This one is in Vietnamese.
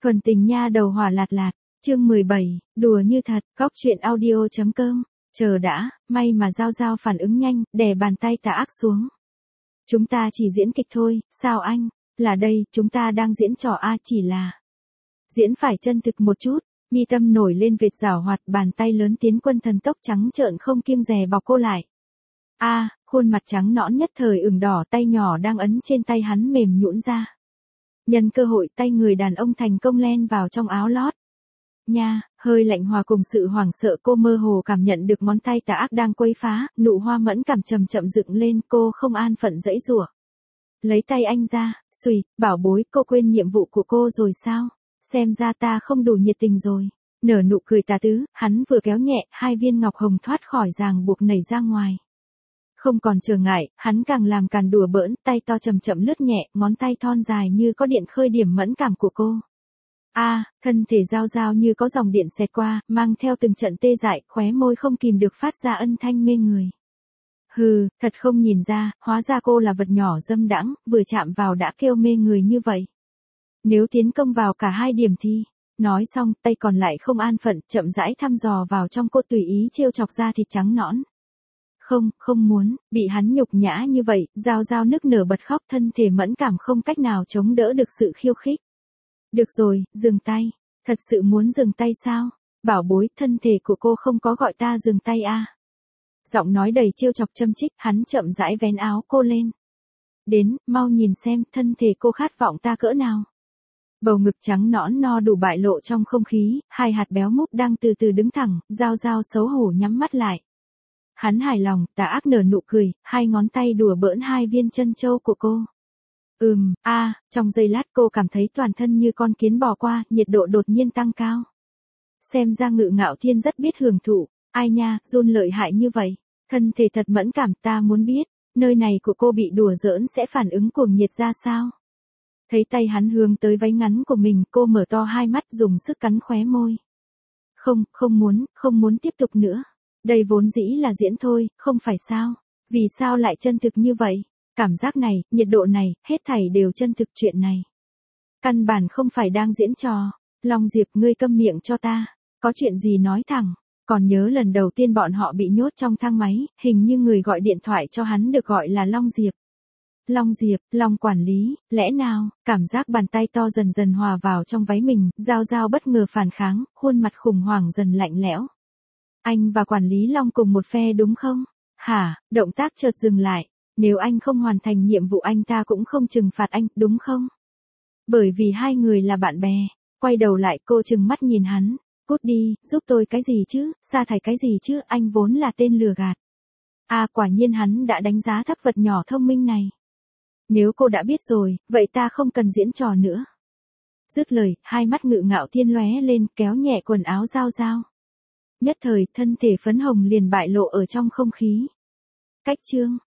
Thuần tình nha đầu hỏa lạt lạt, chương 17, đùa như thật, góc chuyện audio.com, chờ đã, may mà Giao Giao phản ứng nhanh, đè bàn tay Tà Ác xuống. Chúng ta chỉ diễn kịch thôi, sao anh, là đây, chúng ta đang diễn trò chỉ là. Diễn phải chân thực một chút, mi tâm nổi lên vệt giảo hoạt, bàn tay lớn tiến quân thần tốc trắng trợn không kiêng dè bọc cô lại. Khuôn mặt trắng nõn nhất thời ửng đỏ, tay nhỏ đang ấn trên tay hắn mềm nhũn ra. Nhân cơ hội tay người đàn ông thành công len vào trong áo lót. Nha, hơi lạnh hòa cùng sự hoảng sợ, cô mơ hồ cảm nhận được ngón tay Tà Ác đang quấy phá, nụ hoa mẫn cảm chậm chậm dựng lên, cô không an phận giãy giụa. Lấy tay anh ra, xùy, bảo bối, cô quên nhiệm vụ của cô rồi sao? Xem ra ta không đủ nhiệt tình rồi. Nở nụ cười tà tứ, hắn vừa kéo nhẹ, hai viên ngọc hồng thoát khỏi ràng buộc nảy ra ngoài. Không còn trở ngại, hắn càng làm càng đùa bỡn, tay to chậm chậm lướt nhẹ, ngón tay thon dài như có điện khơi điểm mẫn cảm của cô. Thân thể Giao Giao như có dòng điện xẹt qua, mang theo từng trận tê dại, khóe môi không kìm được phát ra âm thanh mê người. Hừ, thật không nhìn ra, hóa ra cô là vật nhỏ dâm đãng, vừa chạm vào đã kêu mê người như vậy. Nếu tiến công vào cả hai điểm thì. Nói xong, tay còn lại không an phận, chậm rãi thăm dò vào trong cô, tùy ý trêu chọc da thịt trắng nõn. Không muốn, bị hắn nhục nhã như vậy, Giao Giao nức nở bật khóc, thân thể mẫn cảm không cách nào chống đỡ được sự khiêu khích. Được rồi, dừng tay. Thật sự muốn dừng tay sao? Bảo bối, thân thể của cô không có gọi ta dừng tay Giọng nói đầy trêu chọc châm chích, hắn chậm rãi vén áo cô lên. Đến, mau nhìn xem, thân thể cô khát vọng ta cỡ nào. Bầu ngực trắng nõn no đủ bại lộ trong không khí, hai hạt béo múc đang từ từ đứng thẳng, Giao Giao xấu hổ nhắm mắt lại. Hắn hài lòng, Tà Ác nở nụ cười, hai ngón tay đùa bỡn hai viên chân châu của cô. Trong giây lát cô cảm thấy toàn thân như con kiến bò qua, nhiệt độ đột nhiên tăng cao. Xem ra Ngự Ngạo Thiên rất biết hưởng thụ, ai nha, run lợi hại như vậy, thân thể thật mẫn cảm, ta muốn biết, nơi này của cô bị đùa giỡn sẽ phản ứng cuồng nhiệt ra sao? Thấy tay hắn hướng tới váy ngắn của mình, cô mở to hai mắt dùng sức cắn khóe môi. Không muốn tiếp tục nữa. Đây vốn dĩ là diễn thôi, không phải sao? Vì sao lại chân thực như vậy? Cảm giác này, nhiệt độ này, hết thảy đều chân thực, chuyện này. Căn bản không phải đang diễn trò. Long Diệp, ngươi câm miệng cho ta. Có chuyện gì nói thẳng. Còn nhớ lần đầu tiên bọn họ bị nhốt trong thang máy, hình như người gọi điện thoại cho hắn được gọi là Long Diệp. Long Diệp, Long quản lý, lẽ nào? Cảm giác bàn tay to dần dần hòa vào trong váy mình, Giao Giao bất ngờ phản kháng, khuôn mặt khủng hoảng dần lạnh lẽo. Anh và quản lý Long cùng một phe đúng không? Hả? Động tác chợt dừng lại. Nếu anh không hoàn thành nhiệm vụ anh ta cũng không trừng phạt anh, đúng không? Bởi vì hai người là bạn bè. Quay đầu lại, cô trừng mắt nhìn hắn. Cút đi, giúp tôi cái gì chứ, sa thải cái gì chứ, anh vốn là tên lừa gạt. Quả nhiên hắn đã đánh giá thấp vật nhỏ thông minh này. Nếu cô đã biết rồi, vậy ta không cần diễn trò nữa. Dứt lời, hai mắt Ngự Ngạo Thiên lóe lên, kéo nhẹ quần áo Giao Giao. Nhất thời, thân thể phấn hồng liền bại lộ ở trong không khí. Cách chương.